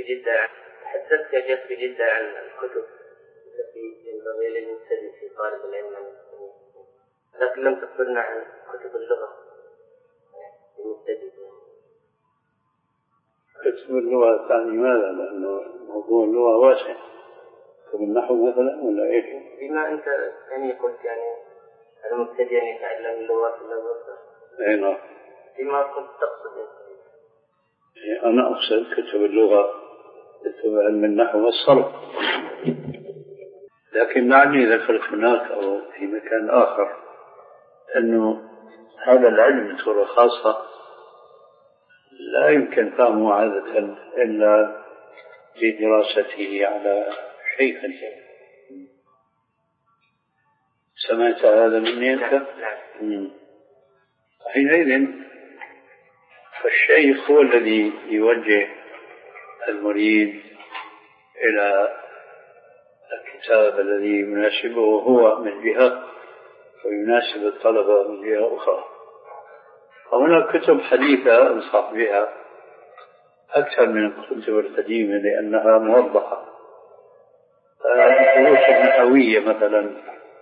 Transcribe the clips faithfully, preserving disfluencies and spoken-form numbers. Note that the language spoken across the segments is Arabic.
جدة، تحدثت يا شيخ في جدة عن الكتب التي ينبغي للمبتدئ في طالب العلم، لكن لم تخبرنا عن كتب اللغة للمبتدئ. كتب اللغة تعني ماذا؟ لأنه موضوع اللغة واسع، كتب النحو مثلا ولا إيش؟ بما أنت يعني قلت يعني المبتدئ أن يتعلم اللغة في اللغة. أي نعم. بما كنت تقصد يعني أنا أقصد كتب اللغة، كتب علم النحو والصرف، لكن معني ذكرت هناك أو في مكان آخر أنه هذا العلم بصورة خاصة لا يمكن فهمه عادة إلا بدراسته على شيخ. سمعت هذا مني أنت؟ نعم. حينئذ فالشيخ هو الذي يوجه المريد إلى الكتاب الذي يناسبه هو من جهة ويناسب الطلبة من جهة أخرى. وهناك كتب حديثة أنصح بها أكثر من الكتب القديمة لأنها موضحة. الدروس النحوية مثلا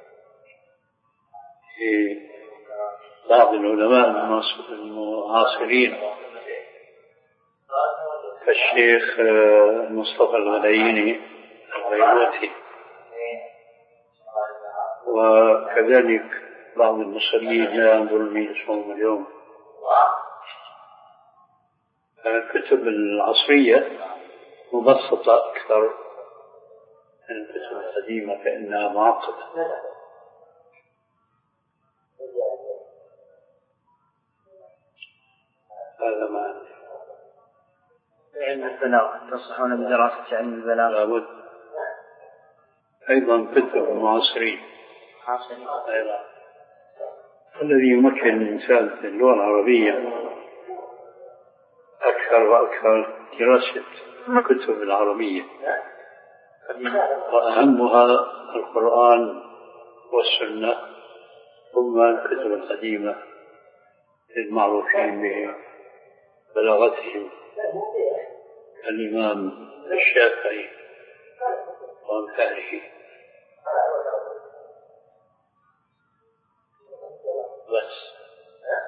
في بعض العلماء المعاصرين كالشيخ مصطفى الغلييني البيروتي، وكذلك بعض المصريين لا ينظر مين اسمهم اليوم. الكتب العصرية مبسطة أكثر من الكتب القديمة فإنها معقدة. هذا ما عندي. علم البلاغة تنصحون بدراسة علم البلاغة؟ لابد. أيضا كتب المعاصرين أيضا الذي يمكن الإنسان في اللغة العربية أكثر وأكثر دراسة الكتب العربية، وأهمها القرآن والسنة، ثم الكتب القديمة المعروفين ببلاغتهم، الإمام الشافعي وأمثاله.